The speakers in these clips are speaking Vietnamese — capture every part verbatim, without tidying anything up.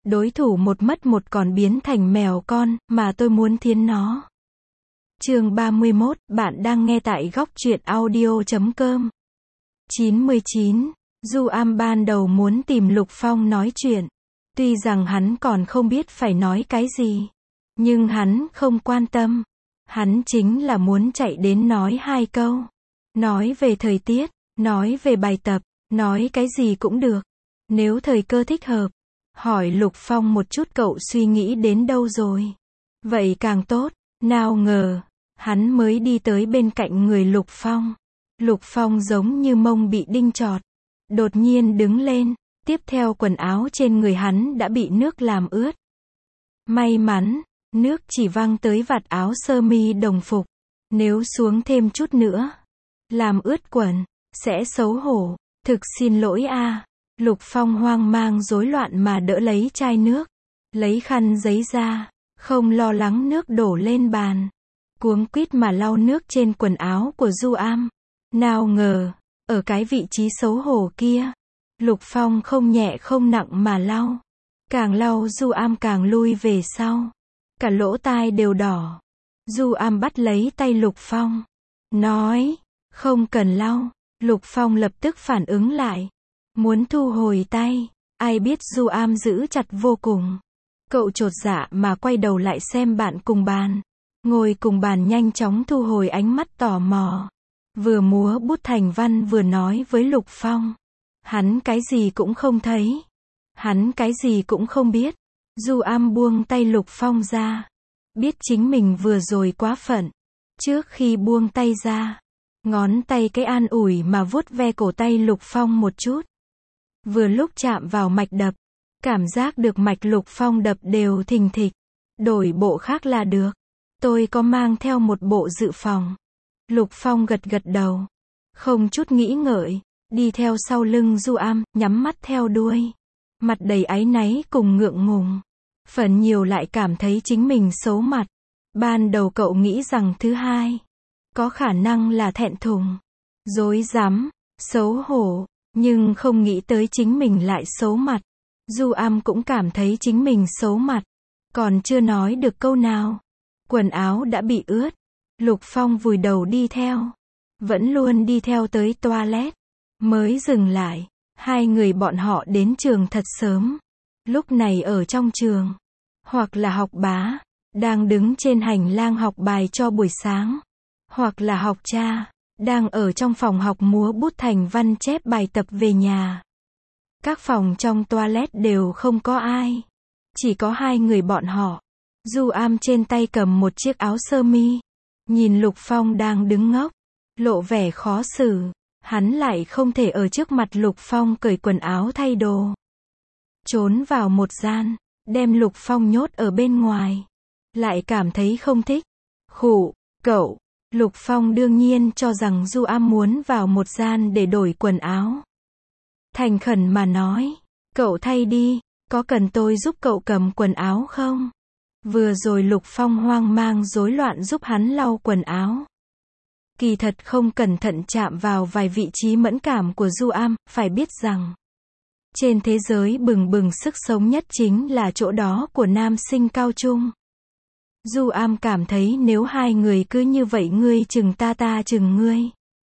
Đối thủ một mất một còn biến thành mèo con, mà tôi muốn thiến nó. Chương ba mươi mốt, bạn đang nghe tại góc truyện audio chấm com. chín mươi chín. Du Am ban đầu muốn tìm Lục Phong nói chuyện. Tuy rằng hắn còn không biết phải nói cái gì. Nhưng hắn không quan tâm. Hắn chính là muốn chạy đến nói hai câu. Nói về thời tiết, nói về bài tập, nói cái gì cũng được. Nếu thời cơ thích hợp, hỏi Lục Phong một chút cậu suy nghĩ đến đâu rồi. Vậy càng tốt, nào ngờ, hắn mới đi tới bên cạnh người Lục Phong. Lục Phong giống như mông bị đinh chọt. Đột nhiên đứng lên, tiếp theo quần áo trên người hắn đã bị nước làm ướt. May mắn, nước chỉ văng tới vạt áo sơ mi đồng phục. Nếu xuống thêm chút nữa, làm ướt quần, sẽ xấu hổ. Thực xin lỗi a. Lục Phong hoang mang rối loạn mà đỡ lấy chai nước. Lấy khăn giấy ra, không lo lắng nước đổ lên bàn. Cuống quýt mà lau nước trên quần áo của Du Am. Nào ngờ, ở cái vị trí xấu hổ kia, Lục Phong không nhẹ không nặng mà lau. Càng lau Du Am càng lui về sau. Cả lỗ tai đều đỏ. Du Am bắt lấy tay Lục Phong. Nói, không cần lau. Lục Phong lập tức phản ứng lại. Muốn thu hồi tay. Ai biết Du Am giữ chặt vô cùng. Cậu chột dạ mà quay đầu lại xem bạn cùng bàn. Ngồi cùng bàn nhanh chóng thu hồi ánh mắt tò mò. Vừa múa bút thành văn vừa nói với Lục Phong. Hắn cái gì cũng không thấy. Hắn cái gì cũng không biết. Du Am buông tay Lục Phong ra. Biết chính mình vừa rồi quá phận. Trước khi buông tay ra, ngón tay cái an ủi mà vuốt ve cổ tay Lục Phong một chút. Vừa lúc chạm vào mạch đập. Cảm giác được mạch Lục Phong đập đều thình thịch. Đổi bộ khác là được. Tôi có mang theo một bộ dự phòng. Lục Phong gật gật đầu. Không chút nghĩ ngợi. Đi theo sau lưng Du Am, nhắm mắt theo đuôi. Mặt đầy áy náy cùng ngượng ngùng. Phần nhiều lại cảm thấy chính mình xấu mặt. Ban đầu cậu nghĩ rằng thứ hai có khả năng là thẹn thùng, rối rắm, xấu hổ. Nhưng không nghĩ tới chính mình lại xấu mặt. Du Am cũng cảm thấy chính mình xấu mặt. Còn chưa nói được câu nào. Quần áo đã bị ướt. Lục Phong vùi đầu đi theo. Vẫn luôn đi theo tới toilet. Mới dừng lại. Hai người bọn họ đến trường thật sớm. Lúc này ở trong trường. Hoặc là học bá. Đang đứng trên hành lang học bài cho buổi sáng. Hoặc là học cha. Đang ở trong phòng học múa bút thành văn chép bài tập về nhà. Các phòng trong toilet đều không có ai. Chỉ có hai người bọn họ. Du Am trên tay cầm một chiếc áo sơ mi. Nhìn Lục Phong đang đứng ngốc. Lộ vẻ khó xử. Hắn lại không thể ở trước mặt Lục Phong cởi quần áo thay đồ. Trốn vào một gian. Đem Lục Phong nhốt ở bên ngoài. Lại cảm thấy không thích. Khụ, cậu. Lục Phong đương nhiên cho rằng Du Am muốn vào một gian để đổi quần áo. Thành khẩn mà nói. Cậu thay đi. Có cần tôi giúp cậu cầm quần áo không? Vừa rồi Lục Phong hoang mang rối loạn giúp hắn lau quần áo. Kỳ thật không cẩn thận chạm vào vài vị trí mẫn cảm của Du Am, phải biết rằng trên thế giới bừng bừng sức sống nhất chính là chỗ đó của nam sinh cao trung. Du Am cảm thấy nếu hai người cứ như vậy ngươi chừng ta ta chừng ngươi.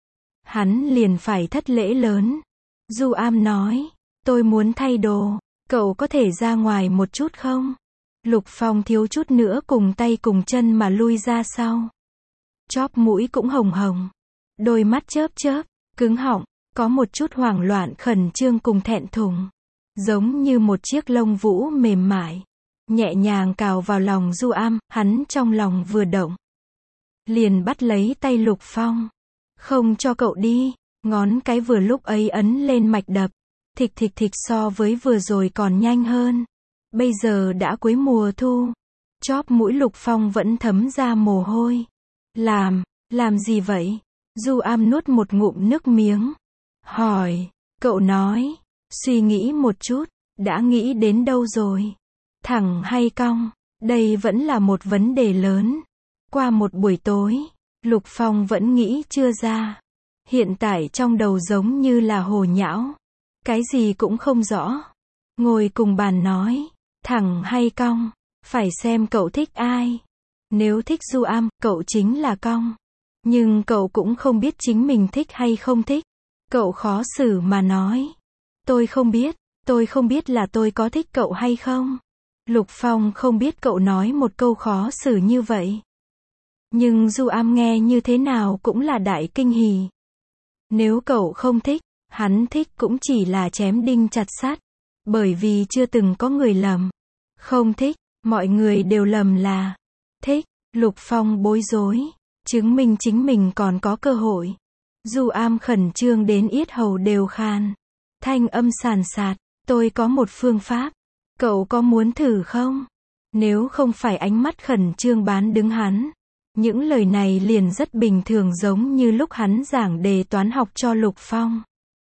Hắn liền phải thất lễ lớn. Du Am nói, tôi muốn thay đồ, cậu có thể ra ngoài một chút không? Lục Phong thiếu chút nữa cùng tay cùng chân mà lui ra sau. Chóp mũi cũng hồng hồng. Đôi mắt chớp chớp, cứng họng, có một chút hoảng loạn khẩn trương cùng thẹn thùng. Giống như một chiếc lông vũ mềm mại. Nhẹ nhàng cào vào lòng Du Am, hắn trong lòng vừa động. Liền bắt lấy tay Lục Phong. Không cho cậu đi, ngón cái vừa lúc ấy ấn lên mạch đập. Thịch thịch thịch so với vừa rồi còn nhanh hơn. Bây giờ đã cuối mùa thu. Chóp mũi Lục Phong vẫn thấm ra mồ hôi. Làm, làm gì vậy? Du Am nuốt một ngụm nước miếng. Hỏi, cậu nói, suy nghĩ một chút, đã nghĩ đến đâu rồi? Thẳng hay cong? Đây vẫn là một vấn đề lớn. Qua một buổi tối, Lục Phong vẫn nghĩ chưa ra. Hiện tại trong đầu giống như là hồ nhão. Cái gì cũng không rõ. Ngồi cùng bàn nói. thẳng hay cong, phải xem cậu thích ai. Nếu thích Du Am, cậu chính là cong. Nhưng cậu cũng không biết chính mình thích hay không thích. Cậu khó xử mà nói. Tôi không biết, tôi không biết là tôi có thích cậu hay không. Lục Phong không biết cậu nói một câu khó xử như vậy. Nhưng Du Am nghe như thế nào cũng là đại kinh hỉ. Nếu cậu không thích, hắn thích cũng chỉ là chém đinh chặt sắt. Bởi vì chưa từng có người lầm. Không thích, mọi người đều lầm là thích. Lục Phong bối rối, chứng minh chính mình còn có cơ hội. Du Am khẩn trương đến yết hầu đều khan. Thanh âm sàn sạt, tôi có một phương pháp. Cậu có muốn thử không? Nếu không phải ánh mắt khẩn trương bán đứng hắn. Những lời này liền rất bình thường giống như lúc hắn giảng đề toán học cho Lục Phong.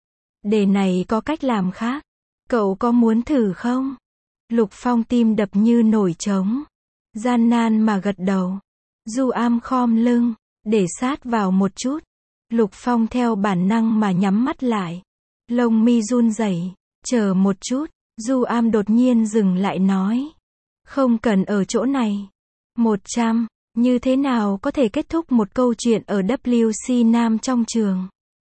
Đề này có cách làm khác. Cậu có muốn thử không? Lục Phong tim đập như nổi trống. Gian nan mà gật đầu. Du Am khom lưng, để sát vào một chút. Lục Phong theo bản năng mà nhắm mắt lại. Lông mi run rẩy, chờ một chút. Du Am đột nhiên dừng lại nói. Không cần ở chỗ này. Một trăm, như thế nào có thể kết thúc một câu chuyện ở W C Nam trong trường.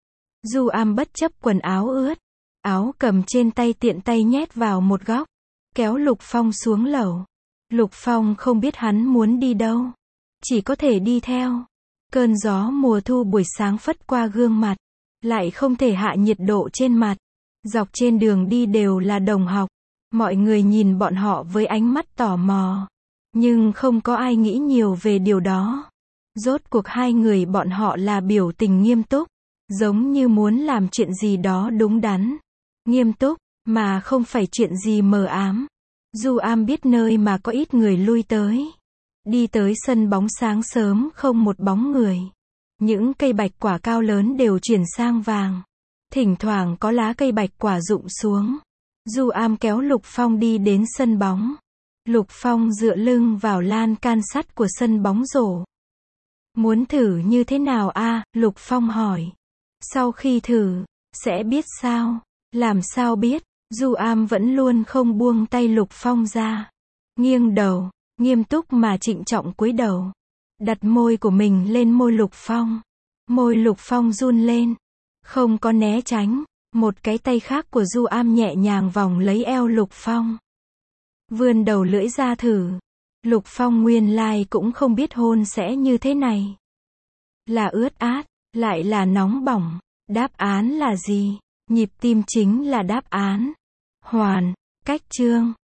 Du Am bất chấp quần áo ướt. Áo cầm trên tay tiện tay nhét vào một góc. Kéo Lục Phong xuống lầu. Lục Phong không biết hắn muốn đi đâu. Chỉ có thể đi theo. Cơn gió mùa thu buổi sáng phất qua gương mặt. Lại không thể hạ nhiệt độ trên mặt. Dọc trên đường đi đều là đồng học. Mọi người nhìn bọn họ với ánh mắt tò mò. Nhưng không có ai nghĩ nhiều về điều đó. Rốt cuộc hai người bọn họ là biểu tình nghiêm túc. Giống như muốn làm chuyện gì đó đúng đắn. Nghiêm túc, mà không phải chuyện gì mờ ám. Du Am biết nơi mà có ít người lui tới. Đi tới sân bóng sáng sớm không một bóng người. Những cây bạch quả cao lớn đều chuyển sang vàng. Thỉnh thoảng có lá cây bạch quả rụng xuống. Du Am kéo Lục Phong đi đến sân bóng. Lục Phong dựa lưng vào lan can sắt của sân bóng rổ. Muốn thử như thế nào a? Lục Phong hỏi. Sau khi thử, sẽ biết sao? Làm sao biết? Du Am vẫn luôn không buông tay Lục Phong ra. Nghiêng đầu, nghiêm túc mà trịnh trọng cúi đầu. Đặt môi của mình lên môi Lục Phong. Môi Lục Phong run lên. Không có né tránh. Một cái tay khác của Du Am nhẹ nhàng vòng lấy eo Lục Phong. Vươn đầu lưỡi ra thử. Lục Phong nguyên lai cũng không biết hôn sẽ như thế này. Là ướt át, lại là nóng bỏng. Đáp án là gì? Nhịp tim chính là đáp án. Hoàn, cách chương.